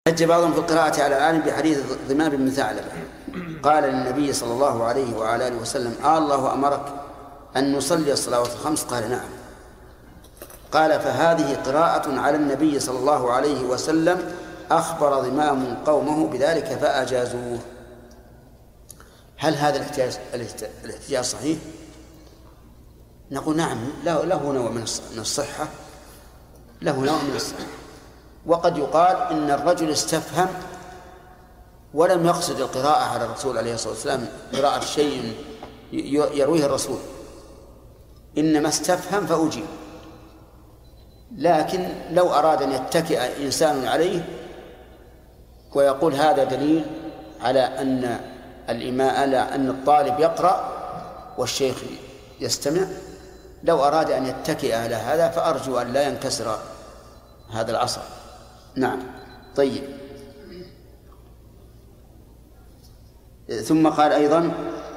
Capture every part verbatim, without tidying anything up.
احتج بعضهم في القراءة على العالم بحديث ضمام بن ثعلبة قال للنبي صلى الله عليه وعلى آله وسلم: آه الله أمرك أن نصلي الصلوات الخمس؟ قال: نعم. قال: فهذه قراءة على النبي صلى الله عليه وسلم أخبر ضمام قومه بذلك فأجازوه. هل هذا الاحتجاج الاحتجاج صحيح؟ نقول: نعم، له نوع من الصحة، له نوع من الصحة. وقد يقال إن الرجل استفهم ولم يقصد القراءة على الرسول عليه الصلاة والسلام قراءة شيء يرويه الرسول، إنما استفهم فأجيب. لكن لو أراد أن يتكئ إنسان عليه ويقول هذا دليل على أن الإمام على أن الطالب يقرأ والشيخ يستمع، لو أراد أن يتكئ على هذا فأرجو أن لا ينكسر هذا العصر. نعم. طيب. ثم قال أيضا: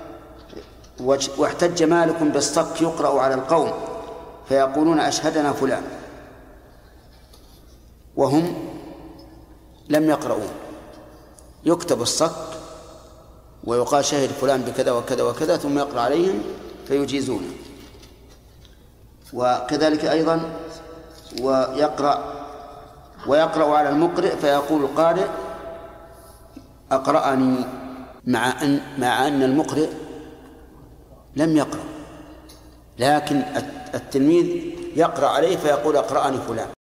واحتج مالك بالصك يقرأ على القوم فيقولون أشهدنا فلان وهم لم يقرؤون. يكتب الصك ويقال شهد فلان بكذا وكذا وكذا ثم يقرأ عليهم فيجيزونه. وكذلك أيضا ويقرأ ويقرأ على المقرئ فيقول القارئ أقرأني، مع أن مع أن المقرئ لم يقرأ، لكن التلميذ يقرأ عليه فيقول أقرأني فلان.